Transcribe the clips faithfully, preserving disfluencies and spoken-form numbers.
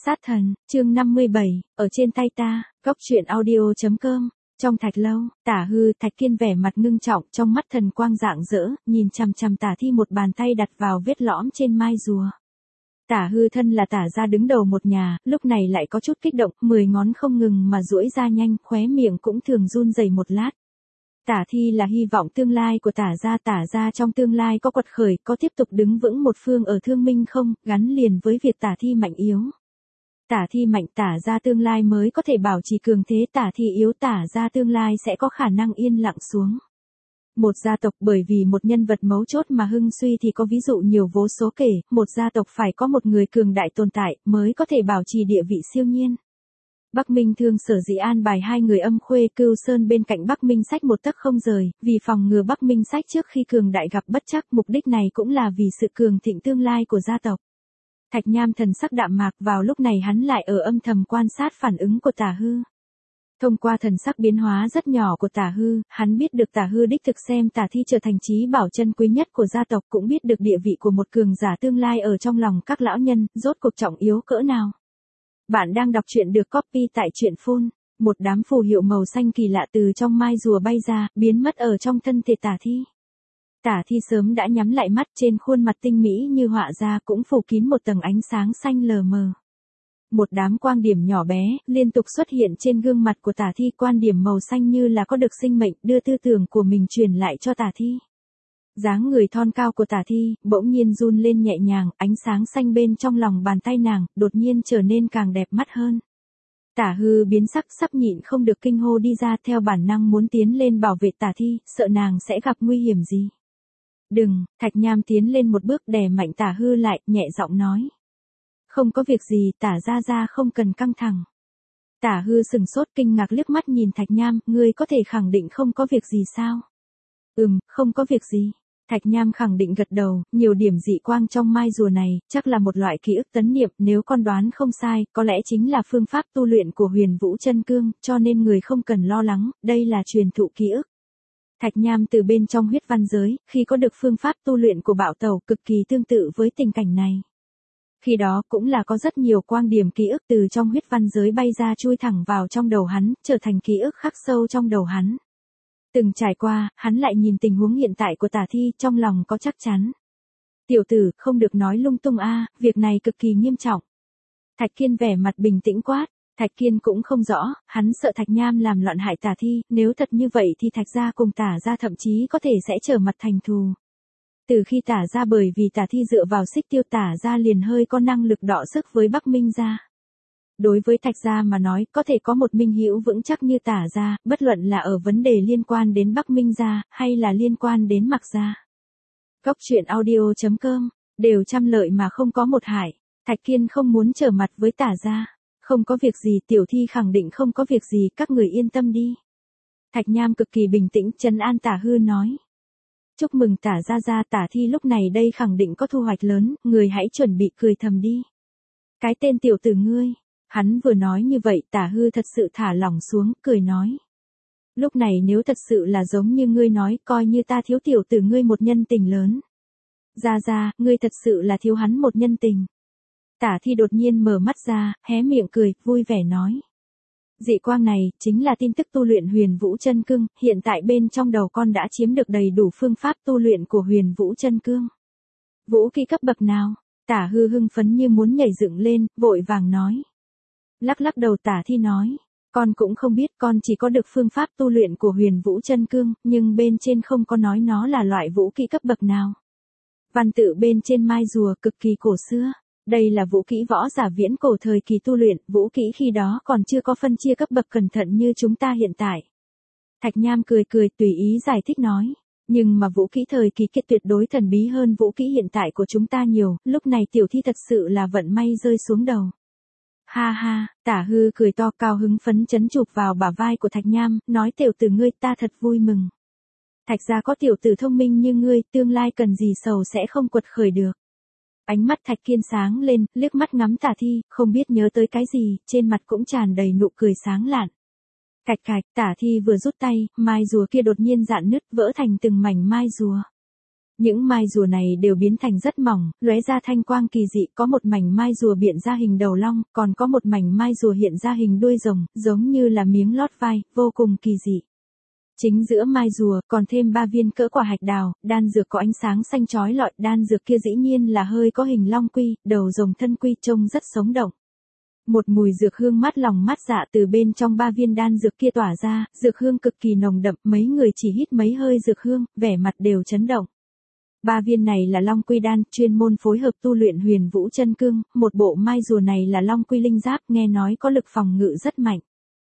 Sát thần, chương năm mươi bảy, ở trên tay ta, góc truyện audio.com. Trong thạch lâu, Tả Hư, Thạch Kiên vẻ mặt ngưng trọng, trong mắt thần quang rạng rỡ, nhìn chằm chằm Tả Thi, một bàn tay đặt vào vết lõm trên mai rùa. Tả Hư thân là Tả gia đứng đầu một nhà, lúc này lại có chút kích động, mười ngón không ngừng mà duỗi ra nhanh, khóe miệng cũng thường run rẩy một lát. Tả Thi là hy vọng tương lai của Tả gia, Tả gia trong tương lai có quật khởi, có tiếp tục đứng vững một phương ở Thương Minh không, gắn liền với việc Tả Thi mạnh yếu. Tả Thi mạnh, Tả gia tương lai mới có thể bảo trì cường thế, Tả Thi yếu, Tả gia tương lai sẽ có khả năng yên lặng xuống. Một gia tộc bởi vì một nhân vật mấu chốt mà hưng suy thì có ví dụ nhiều vô số kể, một gia tộc phải có một người cường đại tồn tại mới có thể bảo trì địa vị siêu nhiên. Bắc Minh Thương sở dĩ an bài hai người Âm Khuê Cưu Sơn bên cạnh Bắc Minh Sách một tấc không rời, vì phòng ngừa Bắc Minh Sách trước khi cường đại gặp bất trắc, mục đích này cũng là vì sự cường thịnh tương lai của gia tộc. Thạch Nham thần sắc đạm mạc, vào lúc này hắn lại ở âm thầm quan sát phản ứng của Tả Hư. Thông qua thần sắc biến hóa rất nhỏ của Tả Hư, hắn biết được Tả Hư đích thực xem Tả Thi trở thành chí bảo chân quý nhất của gia tộc, cũng biết được địa vị của một cường giả tương lai ở trong lòng các lão nhân, rốt cuộc trọng yếu cỡ nào. Bạn đang đọc truyện được copy tại truyện phun. Một đám phù hiệu màu xanh kỳ lạ từ trong mai rùa bay ra, biến mất ở trong thân thể Tả Thi. Tả Thi sớm đã nhắm lại mắt, trên khuôn mặt tinh mỹ như họa ra cũng phủ kín một tầng ánh sáng xanh lờ mờ. Một đám quang điểm nhỏ bé, liên tục xuất hiện trên gương mặt của Tả Thi, quan điểm màu xanh như là có được sinh mệnh, đưa tư tưởng của mình truyền lại cho Tả Thi. Dáng người thon cao của Tả Thi, bỗng nhiên run lên nhẹ nhàng, ánh sáng xanh bên trong lòng bàn tay nàng, đột nhiên trở nên càng đẹp mắt hơn. Tả Hư biến sắc, sắp nhịn không được kinh hô đi ra, theo bản năng muốn tiến lên bảo vệ Tả Thi, sợ nàng sẽ gặp nguy hiểm gì. Đừng, Thạch Nham tiến lên một bước đè mạnh Tả Hư lại, nhẹ giọng nói. Không có việc gì, Tả gia gia không cần căng thẳng. Tả Hư sừng sốt kinh ngạc liếc mắt nhìn Thạch Nham, ngươi có thể khẳng định không có việc gì sao? Ừm, không có việc gì. Thạch Nham khẳng định gật đầu, nhiều điểm dị quang trong mai rùa này, chắc là một loại ký ức tấn niệm, nếu con đoán không sai, có lẽ chính là phương pháp tu luyện của Huyền Vũ Chân Cương, cho nên người không cần lo lắng, đây là truyền thụ ký ức. Thạch Nham từ bên trong huyết văn giới, khi có được phương pháp tu luyện của Bạo Tẩu, cực kỳ tương tự với tình cảnh này. Khi đó cũng là có rất nhiều quang điểm ký ức từ trong huyết văn giới bay ra chui thẳng vào trong đầu hắn, trở thành ký ức khắc sâu trong đầu hắn. Từng trải qua, hắn lại nhìn tình huống hiện tại của Tả Thi, trong lòng có chắc chắn. Tiểu tử, không được nói lung tung a, việc này cực kỳ nghiêm trọng. Thạch Kiên vẻ mặt bình tĩnh quát. Thạch Kiên cũng không rõ, hắn sợ Thạch Nham làm loạn hại Tả Thi, nếu thật như vậy thì Thạch gia cùng Tả gia thậm chí có thể sẽ trở mặt thành thù. Từ khi Tả gia bởi vì Tả Thi dựa vào xích tiêu, Tả gia liền hơi có năng lực đọ sức với Bắc Minh gia. Đối với Thạch gia mà nói, có thể có một minh hữu vững chắc như Tả gia, bất luận là ở vấn đề liên quan đến Bắc Minh gia, hay là liên quan đến Mạc gia. Góc truyện audio.com, đều trăm lợi mà không có một hại. Thạch Kiên không muốn trở mặt với Tả gia. Không có việc gì, Tiểu Thi khẳng định không có việc gì, các người yên tâm đi. Thạch Nham cực kỳ bình tĩnh, trấn an Tả Hư nói. Chúc mừng Tả gia gia, Tả Thi lúc này đây khẳng định có thu hoạch lớn, người hãy chuẩn bị cười thầm đi. Cái tên tiểu tử ngươi. Hắn vừa nói như vậy, Tả Hư thật sự thả lỏng xuống, cười nói. Lúc này nếu thật sự là giống như ngươi nói, coi như ta thiếu tiểu tử ngươi một nhân tình lớn. Gia gia, ngươi thật sự là thiếu hắn một nhân tình. Tả Thi đột nhiên mở mắt ra, hé miệng cười, vui vẻ nói. Dị quang này, chính là tin tức tu luyện Huyền Vũ Chân Cương, hiện tại bên trong đầu con đã chiếm được đầy đủ phương pháp tu luyện của Huyền Vũ Chân Cương. Vũ khí cấp bậc nào? Tả Hư hưng phấn như muốn nhảy dựng lên, vội vàng nói. Lắc lắc đầu Tả Thi nói. Con cũng không biết, con chỉ có được phương pháp tu luyện của Huyền Vũ Chân Cương, nhưng bên trên không có nói nó là loại vũ khí cấp bậc nào. Văn tự bên trên mai rùa cực kỳ cổ xưa. Đây là vũ kỹ võ giả viễn cổ thời kỳ tu luyện, vũ kỹ khi đó còn chưa có phân chia cấp bậc cẩn thận như chúng ta hiện tại. Thạch Nham cười cười tùy ý giải thích nói, nhưng mà vũ kỹ thời kỳ kia tuyệt đối thần bí hơn vũ kỹ hiện tại của chúng ta nhiều, lúc này Tiểu Thi thật sự là vận may rơi xuống đầu. Ha ha, Tả Hư cười to, cao hứng phấn chấn chụp vào bả vai của Thạch Nham, nói tiểu tử ngươi, ta thật vui mừng. Thạch gia có tiểu tử thông minh như ngươi, tương lai cần gì sầu sẽ không quật khởi được. Ánh mắt Thạch Kiên sáng lên, liếc mắt ngắm Tả Thi, không biết nhớ tới cái gì, trên mặt cũng tràn đầy nụ cười sáng lạn. Cạch cạch, Tả Thi vừa rút tay, mai rùa kia đột nhiên rạn nứt, vỡ thành từng mảnh mai rùa. Những mai rùa này đều biến thành rất mỏng, lóe ra thanh quang kỳ dị, có một mảnh mai rùa biện ra hình đầu long, còn có một mảnh mai rùa hiện ra hình đuôi rồng, giống như là miếng lót vai, vô cùng kỳ dị. Chính giữa mai rùa, còn thêm ba viên cỡ quả hạch đào, đan dược có ánh sáng xanh chói lọi, đan dược kia dĩ nhiên là hơi có hình long quy, đầu rồng thân quy, trông rất sống động. Một mùi dược hương mát lòng mát dạ từ bên trong ba viên đan dược kia tỏa ra, dược hương cực kỳ nồng đậm, mấy người chỉ hít mấy hơi dược hương, vẻ mặt đều chấn động. Ba viên này là Long Quy đan, chuyên môn phối hợp tu luyện Huyền Vũ Chân Cương, một bộ mai rùa này là Long Quy linh giáp, nghe nói có lực phòng ngự rất mạnh.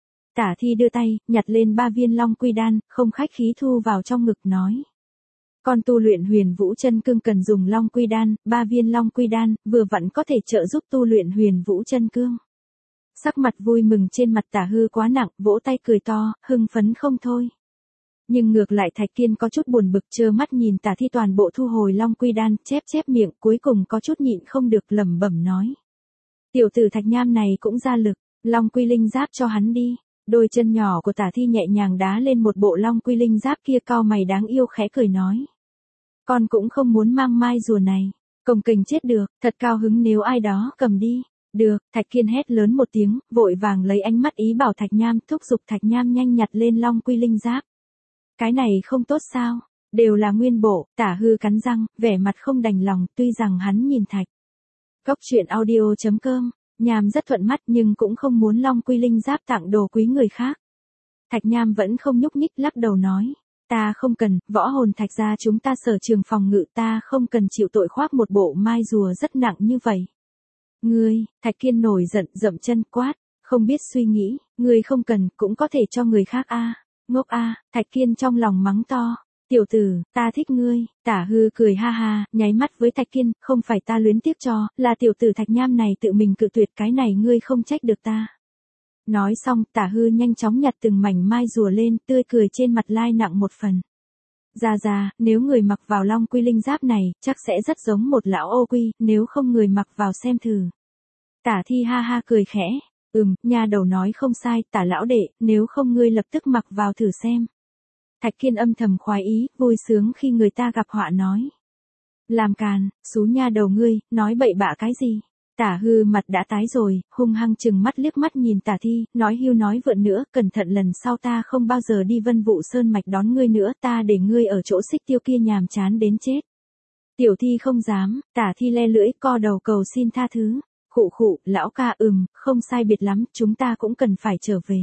Tả Thi đưa tay, nhặt lên ba viên Long Quy đan, không khách khí thu vào trong ngực nói. Con tu luyện Huyền Vũ Chân Cương cần dùng Long Quy đan, ba viên Long Quy đan, vừa vặn có thể trợ giúp tu luyện Huyền Vũ Chân Cương. Sắc mặt vui mừng trên mặt Tả Hư quá nặng, vỗ tay cười to, hưng phấn không thôi. Nhưng ngược lại Thạch Kiên có chút buồn bực, trơ mắt nhìn Tả Thi toàn bộ thu hồi Long Quy đan, chép chép miệng, cuối cùng có chút nhịn không được, lẩm bẩm nói. Tiểu tử Thạch Nham này cũng ra lực, Long Quy linh giáp cho hắn đi. Đôi chân nhỏ của Tả Thi nhẹ nhàng đá lên một bộ Long Quy linh giáp kia, cau mày đáng yêu khẽ cười nói. Con cũng không muốn mang mai rùa này, cồng kềnh chết được, thật cao hứng nếu ai đó cầm đi. Được, Thạch Kiên hét lớn một tiếng, vội vàng lấy ánh mắt ý bảo Thạch Nham, thúc giục Thạch Nham nhanh nhặt lên Long Quy linh giáp. Cái này không tốt sao, đều là nguyên bộ. Tả Hư cắn răng, vẻ mặt không đành lòng, tuy rằng hắn nhìn Thạch. Góc truyện audio chấm com, Nham rất thuận mắt nhưng cũng không muốn Long Quy linh giáp tặng đồ quý người khác. Thạch Nham vẫn không nhúc nhích, lắc đầu nói, ta không cần, võ hồn Thạch gia chúng ta sở trường phòng ngự, ta không cần chịu tội khoác một bộ mai rùa rất nặng như vậy. Ngươi, Thạch Kiên nổi giận, dậm chân quát, không biết suy nghĩ, ngươi không cần, cũng có thể cho người khác a. Ngốc a. Thạch Kiên trong lòng mắng to, tiểu tử, ta thích ngươi. Tả Hư cười ha ha, nháy mắt với Thạch Kiên, không phải ta luyến tiếc cho, là tiểu tử Thạch Nham này tự mình cự tuyệt, cái này ngươi không trách được ta. Nói xong, Tả Hư nhanh chóng nhặt từng mảnh mai rùa lên, tươi cười trên mặt lai nặng một phần. Ra ra, nếu người mặc vào Long Quy linh giáp này, chắc sẽ rất giống một lão ô quy, nếu không người mặc vào xem thử. Tả Thi ha ha cười khẽ, ừm, nha đầu nói không sai, Tả lão đệ, nếu không ngươi lập tức mặc vào thử xem. Thạch Kiên âm thầm khoái ý, vui sướng khi người ta gặp họa nói. Làm càn, xú nha đầu ngươi, nói bậy bạ cái gì? Tả Hư mặt đã tái rồi, hung hăng chừng mắt liếc mắt nhìn Tả Thi, nói hưu nói vượn nữa, cẩn thận lần sau ta không bao giờ đi Vân Vũ Sơn mạch đón ngươi nữa, ta để ngươi ở chỗ xích tiêu kia nhàm chán đến chết. Tiểu Thi không dám. Tả Thi le lưỡi, co đầu cầu xin tha thứ. Khụ khụ, lão ca, ừm, không sai biệt lắm, chúng ta cũng cần phải trở về.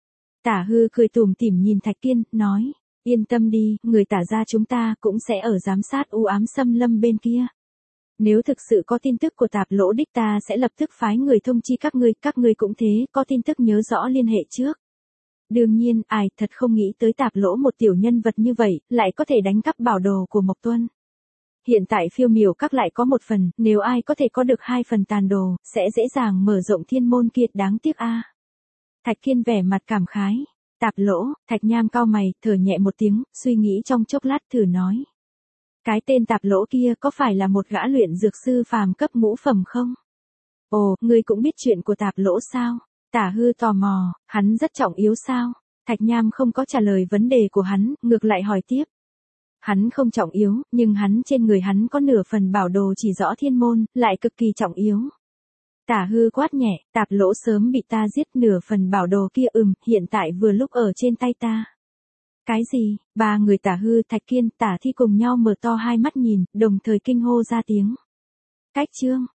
Tả Hư cười tủm tỉm nhìn Thạch Kiên, nói, yên tâm đi, người Tả gia chúng ta cũng sẽ ở giám sát u ám xâm lâm bên kia. Nếu thực sự có tin tức của Tạp Lỗ đích ta sẽ lập tức phái người thông chi các ngươi, các ngươi cũng thế, có tin tức nhớ rõ liên hệ trước. Đương nhiên, ai thật không nghĩ tới Tạp Lỗ một tiểu nhân vật như vậy, lại có thể đánh cắp bảo đồ của Mộc Tuân. Hiện tại Phiêu Miểu các lại có một phần, nếu ai có thể có được hai phần tàn đồ, sẽ dễ dàng mở rộng thiên môn kia, đáng tiếc a. Thạch Kiên vẻ mặt cảm khái. Tạp Lỗ. Thạch Nham cau mày, thở nhẹ một tiếng, suy nghĩ trong chốc lát thử nói. Cái tên Tạp Lỗ kia có phải là một gã luyện dược sư phàm cấp ngũ phẩm không? Ồ, ngươi cũng biết chuyện của Tạp Lỗ sao? Tả Hư tò mò, hắn rất trọng yếu sao? Thạch Nham không có trả lời vấn đề của hắn, ngược lại hỏi tiếp. Hắn không trọng yếu, nhưng hắn trên người hắn có nửa phần bảo đồ chỉ rõ thiên môn, lại cực kỳ trọng yếu. Tả Hư quát nhẹ, Tạp Lỗ sớm bị ta giết, nửa phần bảo đồ kia ừm, hiện tại vừa lúc ở trên tay ta. Cái gì? Ba người Tả Hư, Thạch Kiên, Tả Thi cùng nhau mở to hai mắt nhìn, đồng thời kinh hô ra tiếng. Cách chương.